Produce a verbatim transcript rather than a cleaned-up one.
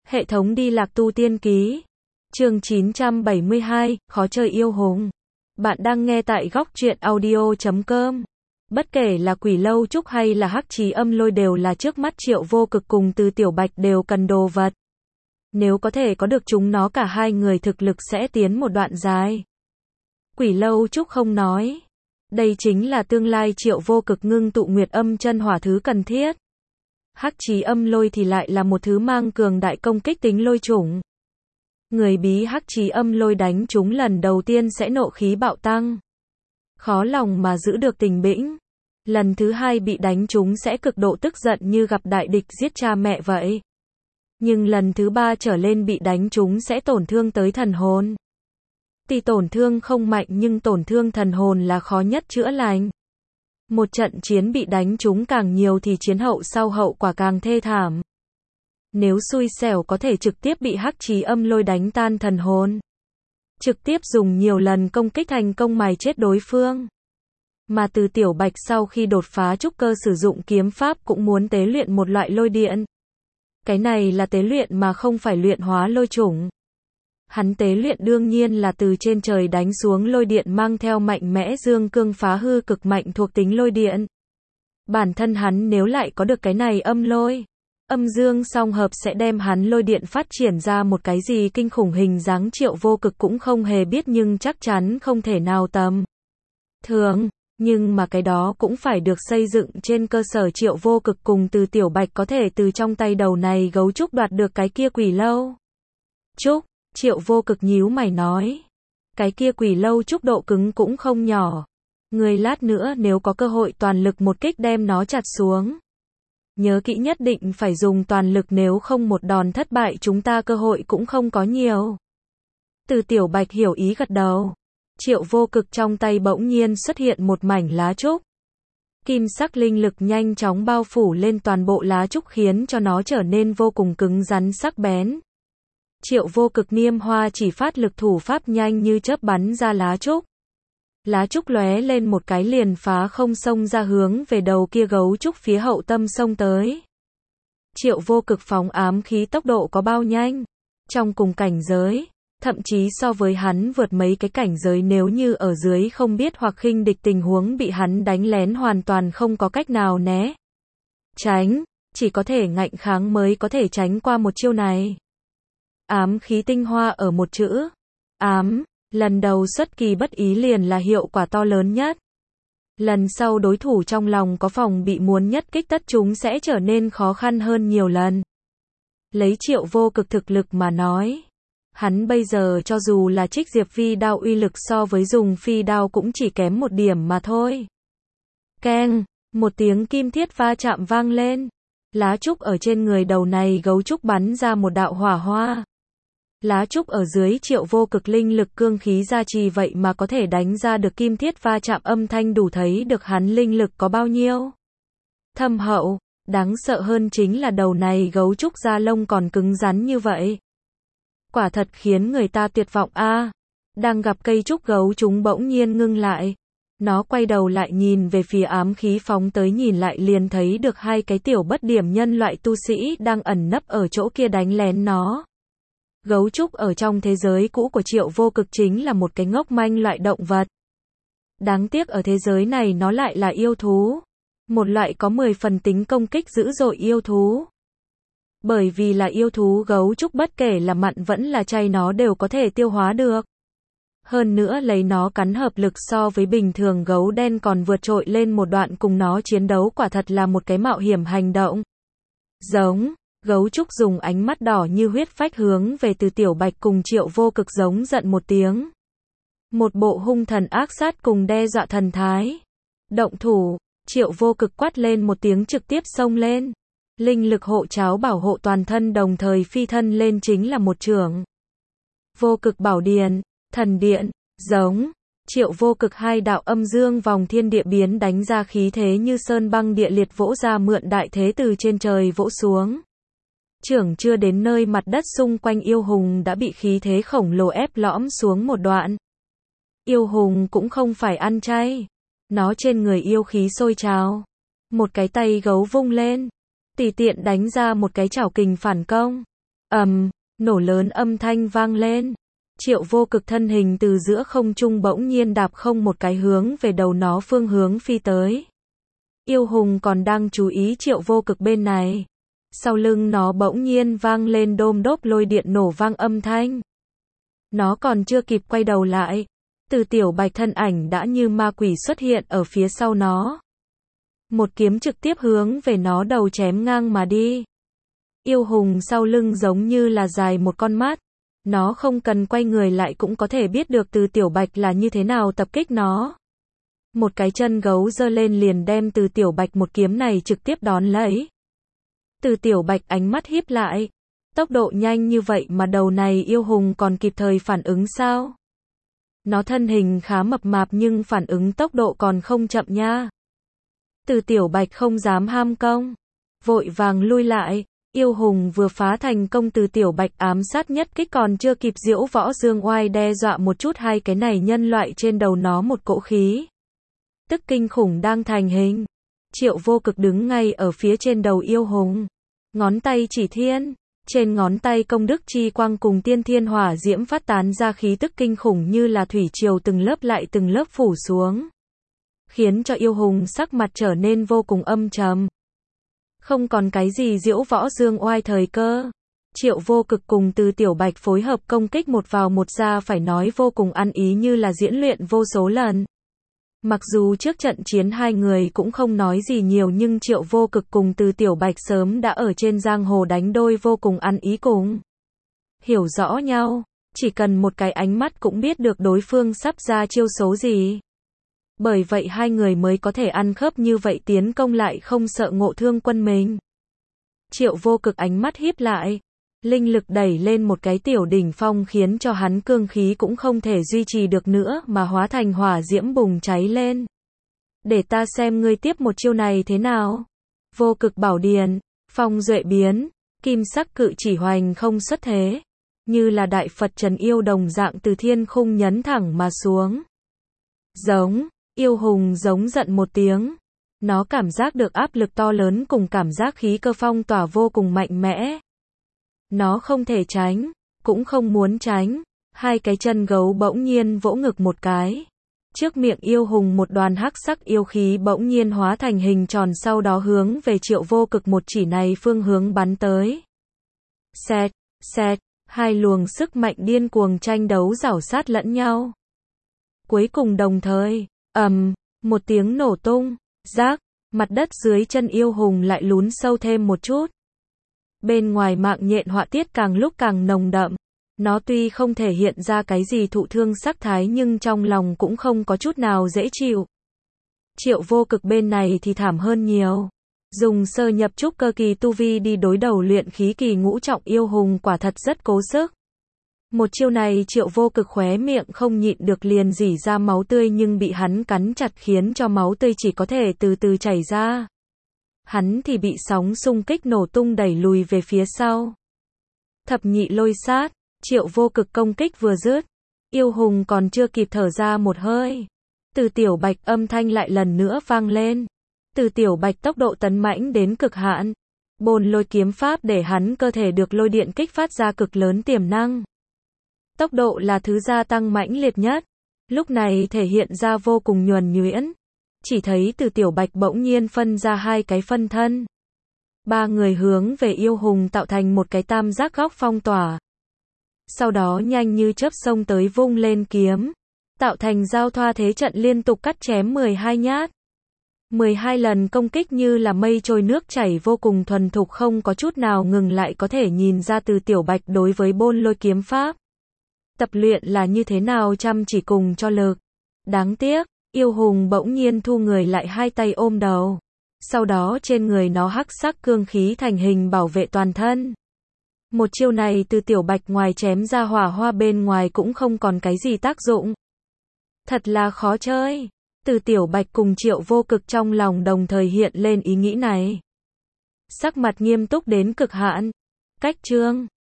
Hệ thống đi lạc tu tiên ký. Chương chín trăm bảy mươi hai, khó chơi yêu hùng. Bạn đang nghe tại góc truyện audio chấm com. Bất kể là Quỷ Lâu Trúc hay là Hắc Trì Âm Lôi đều là trước mắt Triệu Vô Cực cùng Từ Tiểu Bạch đều cần đồ vật. Nếu có thể có được chúng nó cả hai người thực lực sẽ tiến một đoạn dài. Quỷ Lâu Trúc không nói. Đây chính là tương lai Triệu Vô Cực ngưng tụ Nguyệt Âm chân hỏa thứ cần thiết. Hắc Trì Âm Lôi thì lại là một thứ mang cường đại công kích tính lôi chủng. Người bí Hắc Trì Âm Lôi đánh chúng lần đầu tiên sẽ nộ khí bạo tăng. Khó lòng mà giữ được tình bĩnh. Lần thứ hai bị đánh chúng sẽ cực độ tức giận như gặp đại địch giết cha mẹ vậy. Nhưng lần thứ ba trở lên bị đánh chúng sẽ tổn thương tới thần hồn. Tuy tổn thương không mạnh nhưng tổn thương thần hồn là khó nhất chữa lành. Một trận chiến bị đánh trúng càng nhiều thì chiến hậu sau hậu quả càng thê thảm. Nếu xui xẻo có thể trực tiếp bị Hắc Trì Âm Lôi đánh tan thần hồn. Trực tiếp dùng nhiều lần công kích thành công mài chết đối phương. Mà Từ Tiểu Bạch sau khi đột phá trúc cơ sử dụng kiếm pháp cũng muốn tế luyện một loại lôi điện. Cái này là tế luyện mà không phải luyện hóa lôi chủng. Hắn tế luyện đương nhiên là từ trên trời đánh xuống lôi điện mang theo mạnh mẽ dương cương phá hư cực mạnh thuộc tính lôi điện. Bản thân hắn nếu lại có được cái này âm lôi, âm dương song hợp sẽ đem hắn lôi điện phát triển ra một cái gì kinh khủng hình dáng Triệu Vô Cực cũng không hề biết nhưng chắc chắn không thể nào tầm thường. Nhưng mà cái đó cũng phải được xây dựng trên cơ sở Triệu Vô Cực cùng Từ Tiểu Bạch có thể từ trong tay đầu này gấu trúc đoạt được cái kia Quỷ Lâu Trúc. Triệu Vô Cực nhíu mày nói. Cái kia Quỷ Lâu Trúc độ cứng cũng không nhỏ. Người lát nữa nếu có cơ hội toàn lực một kích đem nó chặt xuống. Nhớ kỹ nhất định phải dùng toàn lực nếu không một đòn thất bại chúng ta cơ hội cũng không có nhiều. Từ Tiểu Bạch hiểu ý gật đầu. Triệu Vô Cực trong tay bỗng nhiên xuất hiện một mảnh lá trúc. Kim sắc linh lực nhanh chóng bao phủ lên toàn bộ lá trúc khiến cho nó trở nên vô cùng cứng rắn sắc bén. Triệu Vô Cực niêm hoa chỉ phát lực thủ pháp nhanh như chớp bắn ra lá trúc. Lá trúc lóe lên một cái liền phá không xông ra hướng về đầu kia gấu trúc phía hậu tâm xông tới. Triệu Vô Cực phóng ám khí tốc độ có bao nhanh? Trong cùng cảnh giới, thậm chí so với hắn vượt mấy cái cảnh giới nếu như ở dưới không biết hoặc khinh địch tình huống bị hắn đánh lén hoàn toàn không có cách nào né tránh, chỉ có thể ngạnh kháng mới có thể tránh qua một chiêu này. Ám khí tinh hoa ở một chữ ám, lần đầu xuất kỳ bất ý liền là hiệu quả to lớn nhất. Lần sau đối thủ trong lòng có phòng bị muốn nhất kích tất chúng sẽ trở nên khó khăn hơn nhiều lần. Lấy Triệu Vô Cực thực lực mà nói, hắn bây giờ cho dù là trích diệp phi đao uy lực so với dùng phi đao cũng chỉ kém một điểm mà thôi. Keng, một tiếng kim thiết va chạm vang lên. Lá trúc ở trên người đầu này gấu trúc bắn ra một đạo hỏa hoa. Lá trúc ở dưới Triệu Vô Cực linh lực cương khí gia trì vậy mà có thể đánh ra được kim thiết va chạm âm thanh đủ thấy được hắn linh lực có bao nhiêu thâm hậu. Đáng sợ hơn chính là đầu này gấu trúc da lông còn cứng rắn như vậy. Quả thật khiến người ta tuyệt vọng a. À, đang gặp cây trúc gấu chúng bỗng nhiên ngưng lại. Nó quay đầu lại nhìn về phía ám khí phóng tới nhìn lại liền thấy được hai cái tiểu bất điểm nhân loại tu sĩ đang ẩn nấp ở chỗ kia đánh lén nó. Gấu trúc ở trong thế giới cũ của Triệu Vô Cực chính là một cái ngốc manh loại động vật. Đáng tiếc ở thế giới này nó lại là yêu thú. Một loại có mười phần tính công kích dữ dội yêu thú. Bởi vì là yêu thú gấu trúc bất kể là mặn vẫn là chay nó đều có thể tiêu hóa được. Hơn nữa lấy nó cắn hợp lực so với bình thường gấu đen còn vượt trội lên một đoạn cùng nó chiến đấu quả thật là một cái mạo hiểm hành động. Giống, gấu trúc dùng ánh mắt đỏ như huyết phách hướng về Từ Tiểu Bạch cùng Triệu Vô Cực giống giận một tiếng. Một bộ hung thần ác sát cùng đe dọa thần thái. Động thủ, Triệu Vô Cực quát lên một tiếng trực tiếp xông lên. Linh lực hộ cháo bảo hộ toàn thân đồng thời phi thân lên chính là một chưởng. Vô Cực Bảo Điền, thần điện, giống. Triệu Vô Cực hai đạo âm dương vòng thiên địa biến đánh ra khí thế như sơn băng địa liệt vỗ ra mượn đại thế từ trên trời vỗ xuống. Chưởng chưa đến nơi mặt đất xung quanh yêu hùng đã bị khí thế khổng lồ ép lõm xuống một đoạn. Yêu hùng cũng không phải ăn chay. Nó trên người yêu khí sôi trào. Một cái tay gấu vung lên. Tùy tiện đánh ra một cái chảo kình phản công. ầm, nổ lớn âm thanh vang lên. Triệu Vô Cực thân hình từ giữa không trung bỗng nhiên đạp không một cái hướng về đầu nó phương hướng phi tới. Yêu hùng còn đang chú ý Triệu Vô Cực bên này. Sau lưng nó bỗng nhiên vang lên đôm đốp lôi điện nổ vang âm thanh. Nó còn chưa kịp quay đầu lại, Từ Tiểu Bạch thân ảnh đã như ma quỷ xuất hiện ở phía sau nó. Một kiếm trực tiếp hướng về nó đầu chém ngang mà đi. Yêu hùng sau lưng giống như là dài một con mắt. Nó không cần quay người lại cũng có thể biết được Từ Tiểu Bạch là như thế nào tập kích nó. Một cái chân gấu giơ lên liền đem Từ Tiểu Bạch một kiếm này trực tiếp đón lấy. Từ Tiểu Bạch ánh mắt híp lại. Tốc độ nhanh như vậy mà đầu này yêu hùng còn kịp thời phản ứng sao? Nó thân hình khá mập mạp nhưng phản ứng tốc độ còn không chậm nha. Từ Tiểu Bạch không dám ham công, vội vàng lui lại. Yêu hùng vừa phá thành công Từ Tiểu Bạch ám sát nhất kích còn chưa kịp Diễu Võ Dương Oai đe dọa một chút hai cái này nhân loại trên đầu nó một cỗ khí. Tức kinh khủng đang thành hình. Triệu Vô Cực đứng ngay ở phía trên đầu yêu hùng. Ngón tay chỉ thiên. Trên ngón tay công đức chi quang cùng tiên thiên hỏa diễm phát tán ra khí tức kinh khủng như là thủy triều từng lớp lại từng lớp phủ xuống. Khiến cho yêu hùng sắc mặt trở nên vô cùng âm trầm. Không còn cái gì Diễu Võ Dương Oai thời cơ. Triệu Vô Cực cùng Từ Tiểu Bạch phối hợp công kích một vào một ra phải nói vô cùng ăn ý như là diễn luyện vô số lần. Mặc dù trước trận chiến hai người cũng không nói gì nhiều nhưng Triệu Vô Cực cùng Từ Tiểu Bạch sớm đã ở trên giang hồ đánh đôi vô cùng ăn ý cùng. Hiểu rõ nhau, chỉ cần một cái ánh mắt cũng biết được đối phương sắp ra chiêu số gì. Bởi vậy hai người mới có thể ăn khớp như vậy tiến công lại không sợ ngộ thương quân mình. Triệu Vô Cực ánh mắt híp lại. Linh lực đẩy lên một cái tiểu đỉnh phong khiến cho hắn cương khí cũng không thể duy trì được nữa mà hóa thành hỏa diễm bùng cháy lên. Để ta xem ngươi tiếp một chiêu này thế nào. Vô Cực bảo điền, phong duệ biến, kim sắc cự chỉ hoành không xuất thế. Như là đại Phật trần yêu đồng dạng từ thiên khung nhấn thẳng mà xuống. Giống, yêu hùng giống giận một tiếng. Nó cảm giác được áp lực to lớn cùng cảm giác khí cơ phong tỏa vô cùng mạnh mẽ. Nó không thể tránh, cũng không muốn tránh. Hai cái chân gấu bỗng nhiên vỗ ngực một cái. Trước miệng yêu hùng một đoàn hắc sắc yêu khí bỗng nhiên hóa thành hình tròn sau đó hướng về Triệu Vô Cực một chỉ này phương hướng bắn tới. Xẹt, xẹt, hai luồng sức mạnh điên cuồng tranh đấu rảo sát lẫn nhau. Cuối cùng đồng thời, ầm, một tiếng nổ tung, rác, mặt đất dưới chân yêu hùng lại lún sâu thêm một chút. Bên ngoài mạng nhện họa tiết càng lúc càng nồng đậm. Nó tuy không thể hiện ra cái gì thụ thương sắc thái nhưng trong lòng cũng không có chút nào dễ chịu. Triệu Vô Cực bên này thì thảm hơn nhiều. Dùng sơ nhập trúc cơ kỳ tu vi đi đối đầu luyện khí kỳ ngũ trọng yêu hùng quả thật rất cố sức. Một chiêu này Triệu Vô Cực khóe miệng không nhịn được liền rỉ ra máu tươi nhưng bị hắn cắn chặt khiến cho máu tươi chỉ có thể từ từ chảy ra. Hắn thì bị sóng xung kích nổ tung đẩy lùi về phía sau. Thập nhị lôi sát, Triệu Vô Cực công kích vừa dứt. Yêu hùng còn chưa kịp thở ra một hơi. Từ Tiểu Bạch âm thanh lại lần nữa vang lên. Từ Tiểu Bạch tốc độ tấn mãnh đến cực hạn. Bồn lôi kiếm pháp để hắn cơ thể được lôi điện kích phát ra cực lớn tiềm năng. Tốc độ là thứ gia tăng mãnh liệt nhất. Lúc này thể hiện ra vô cùng nhuần nhuyễn. Chỉ thấy Từ Tiểu Bạch bỗng nhiên phân ra hai cái phân thân. Ba người hướng về yêu hùng tạo thành một cái tam giác góc phong tỏa. Sau đó nhanh như chớp xông tới vung lên kiếm. Tạo thành giao thoa thế trận liên tục cắt chém mười hai nhát. mười hai lần công kích như là mây trôi nước chảy vô cùng thuần thục không có chút nào ngừng lại có thể nhìn ra Từ Tiểu Bạch đối với bôn lôi kiếm pháp. Tập luyện là như thế nào chăm chỉ cùng cho lực. Đáng tiếc. Yêu hùng bỗng nhiên thu người lại hai tay ôm đầu. Sau đó trên người nó hắc sắc cương khí thành hình bảo vệ toàn thân. Một chiêu này Từ Tiểu Bạch ngoài chém ra hỏa hoa bên ngoài cũng không còn cái gì tác dụng. Thật là khó chơi. Từ Tiểu Bạch cùng Triệu Vô Cực trong lòng đồng thời hiện lên ý nghĩ này. Sắc mặt nghiêm túc đến cực hạn. Cách chương